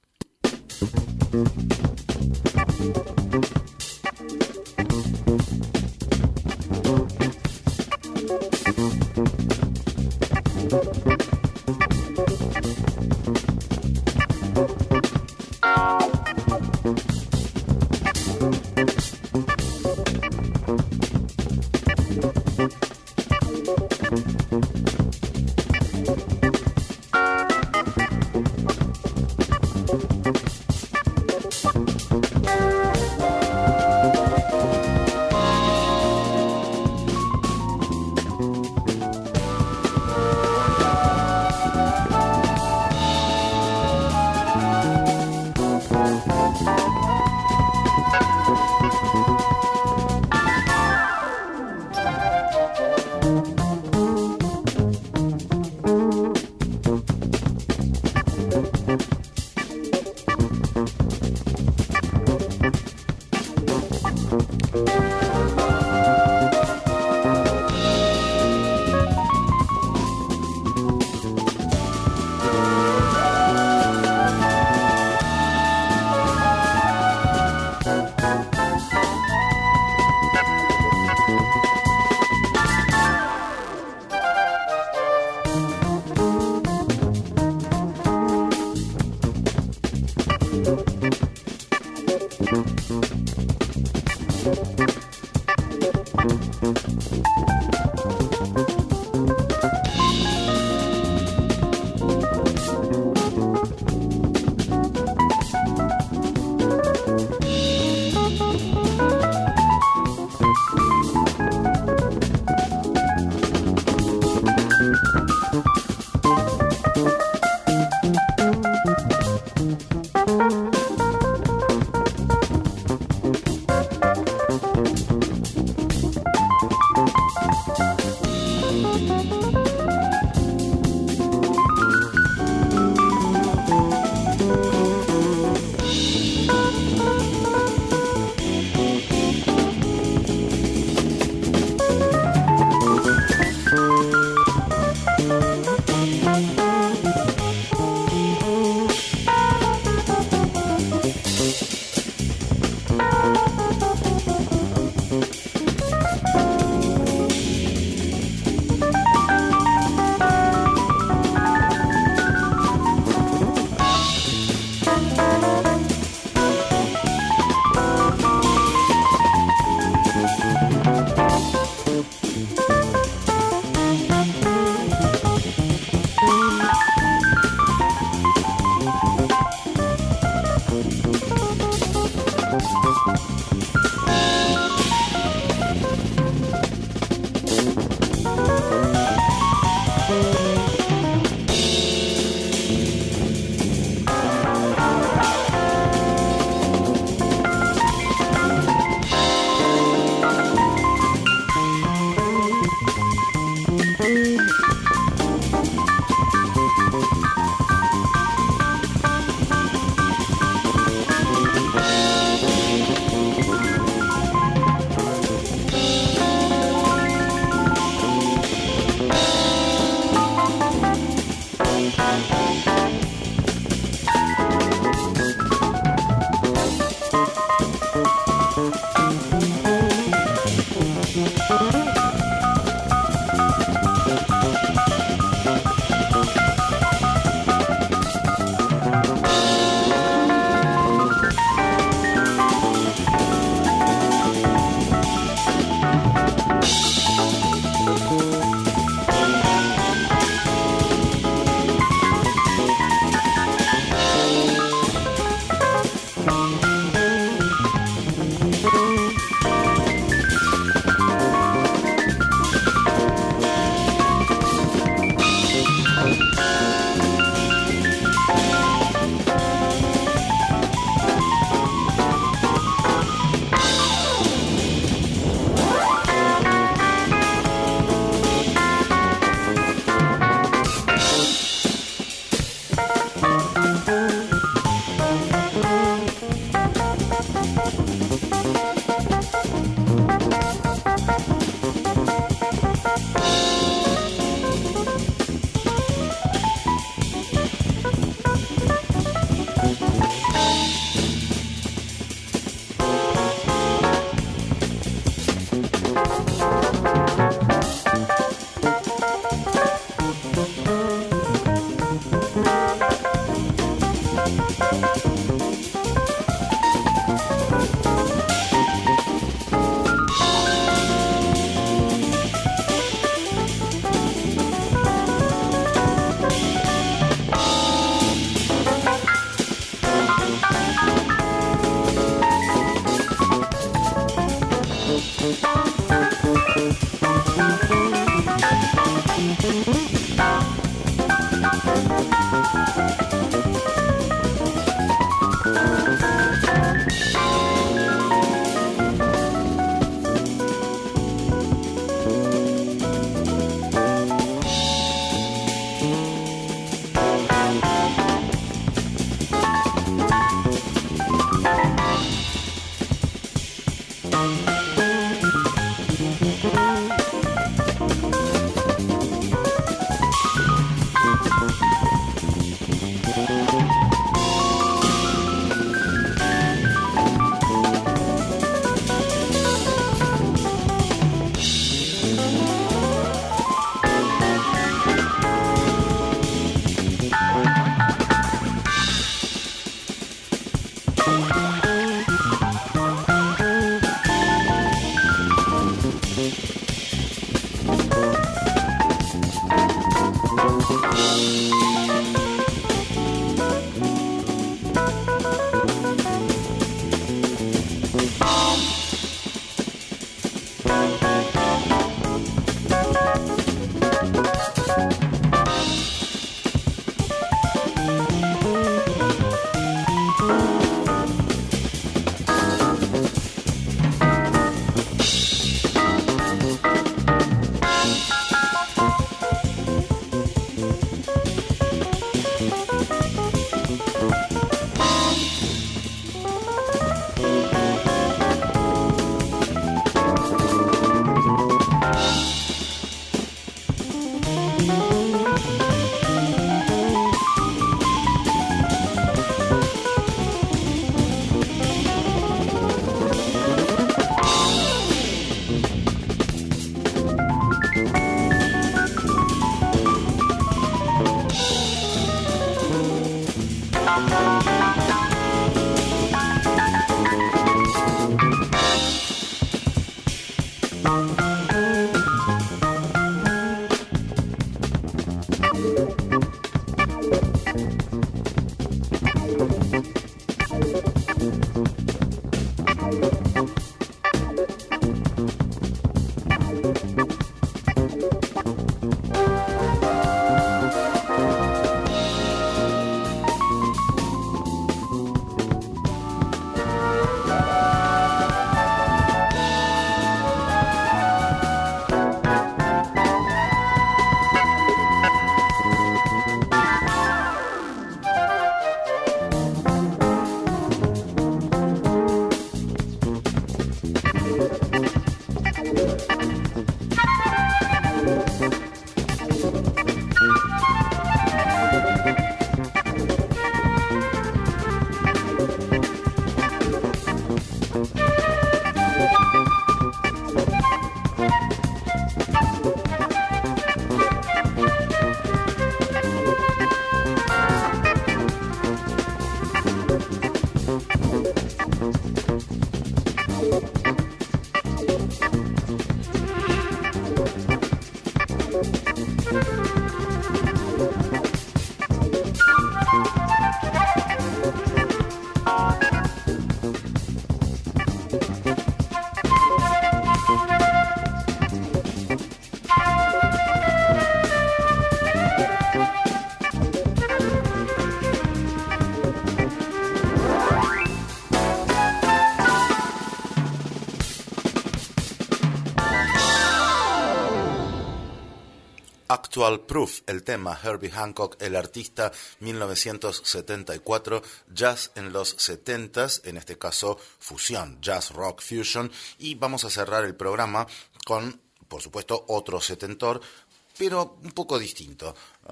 Actual Proof, el tema Herbie Hancock, el artista, mil novecientos setenta y cuatro, jazz en los setentas, en este caso fusión, jazz rock fusion, y vamos a cerrar el programa con, por supuesto, otro setentor, pero un poco distinto.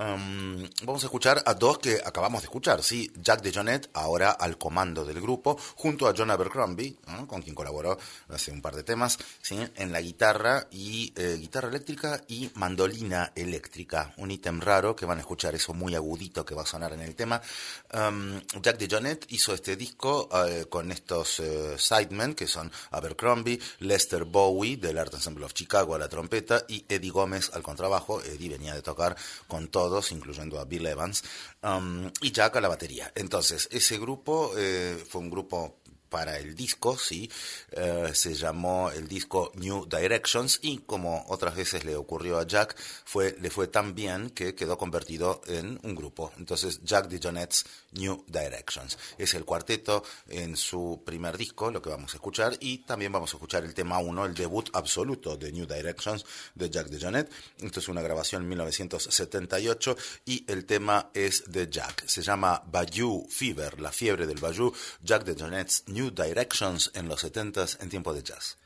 Um, vamos a escuchar a dos que acabamos de escuchar, ¿sí? Jack DeJohnette, ahora al comando del grupo, junto a John Abercrombie, ¿no? Con quien colaboró hace un par de temas, ¿sí? En la guitarra y eh, guitarra eléctrica y mandolina eléctrica, un ítem raro que van a escuchar, eso muy agudito que va a sonar en el tema. Um, Jack DeJohnette hizo este disco eh, con estos eh, sidemen que son Abercrombie, Lester Bowie del Art Ensemble of Chicago a la trompeta y Eddie Gómez al contrabajo. Eddie venía de tocar con todo, todos, incluyendo a Bill Evans, um, y Jack a la batería. Entonces, ese grupo eh, fue un grupo para el disco, sí, eh, se llamó el disco New Directions y como otras veces le ocurrió a Jack, fue, le fue tan bien que quedó convertido en un grupo. Entonces Jack DeJohnette's New Directions. Es el cuarteto en su primer disco, lo que vamos a escuchar, y también vamos a escuchar el tema uno, el debut absoluto de New Directions de Jack DeJohnette. Esto es una grabación en mil novecientos setenta y ocho y el tema es de Jack. Se llama Bayou Fever, la fiebre del Bayou, Jack DeJohnette's New Directions en los setentas en tiempo de jazz.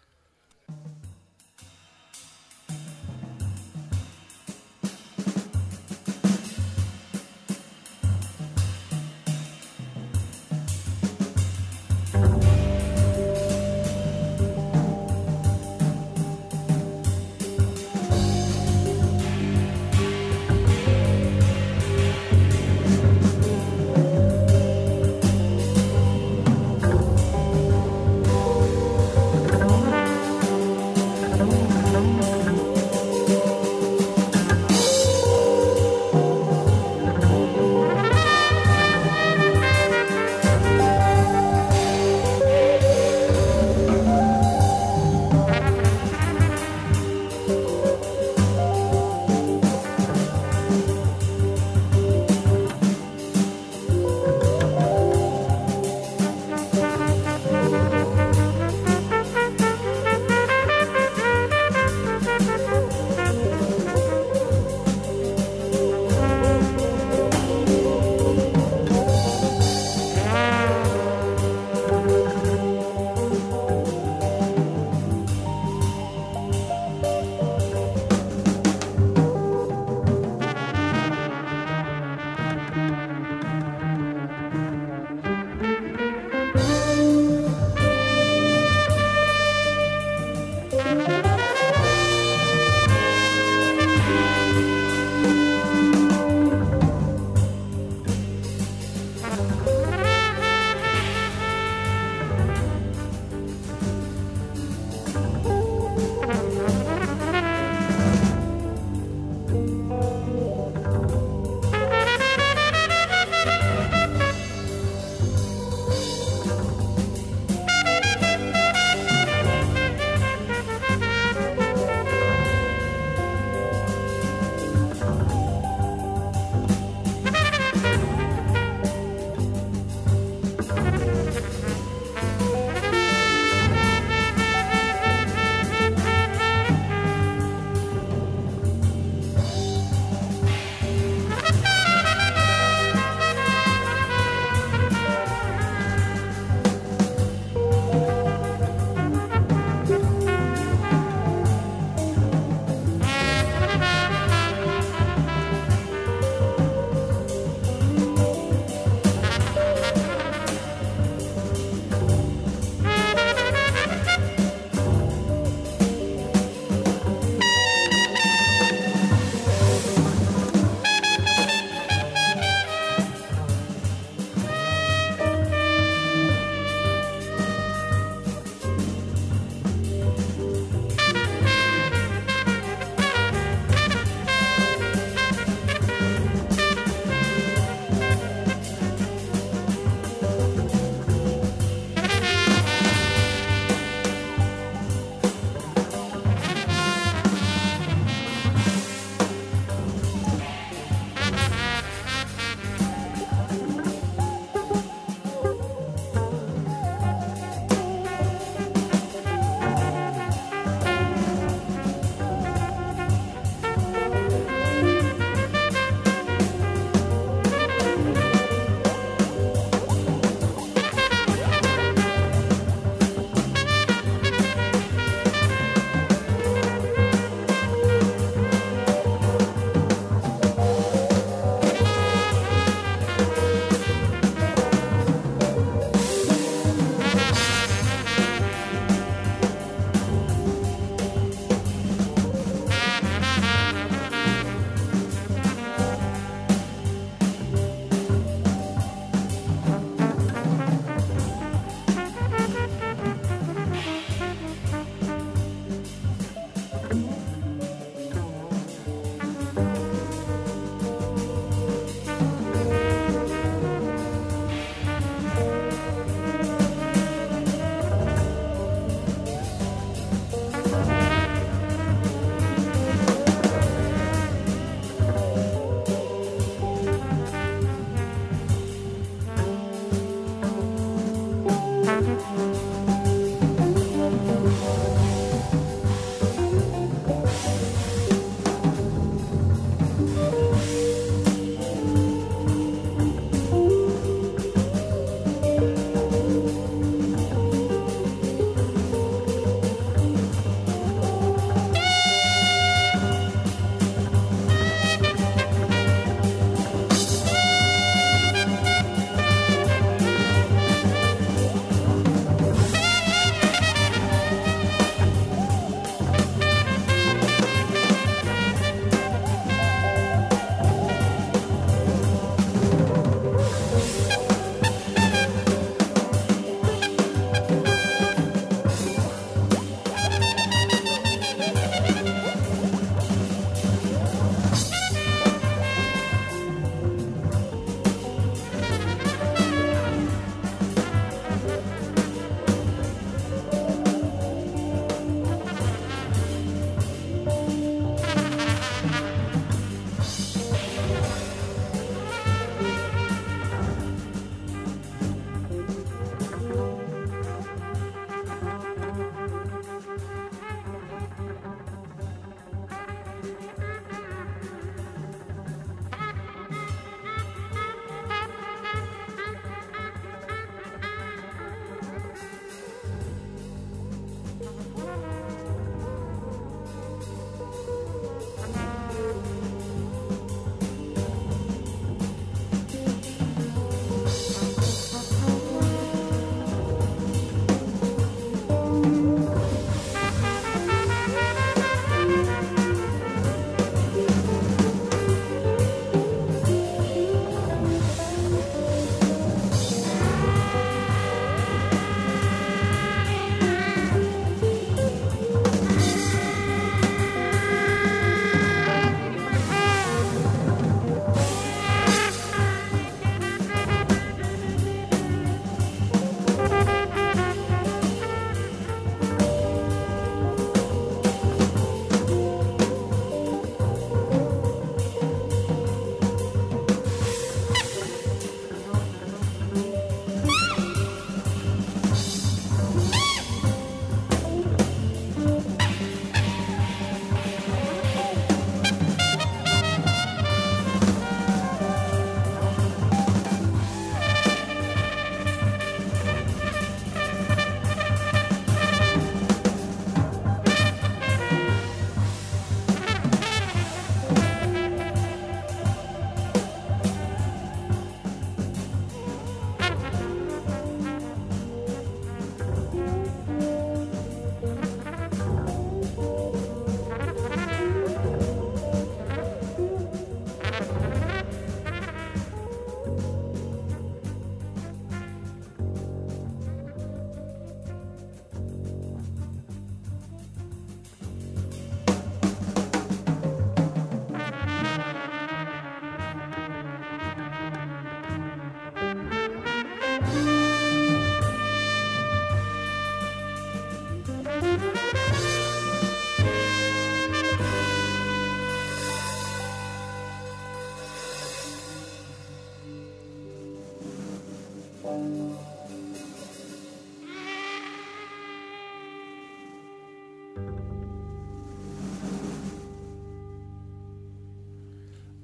Thank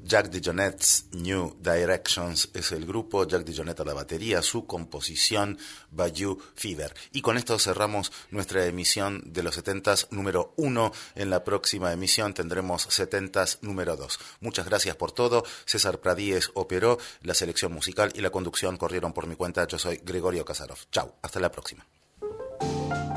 Jack DeJohnette's New Directions es el grupo, Jack DeJohnette a la batería, su composición Bayou Fever. Y con esto cerramos nuestra emisión de los setentas número uno. En la próxima emisión tendremos setentas número dos. Muchas gracias por todo. César Pradíez operó, la selección musical y la conducción corrieron por mi cuenta. Yo soy Gregorio Kasarov. Chau, hasta la próxima.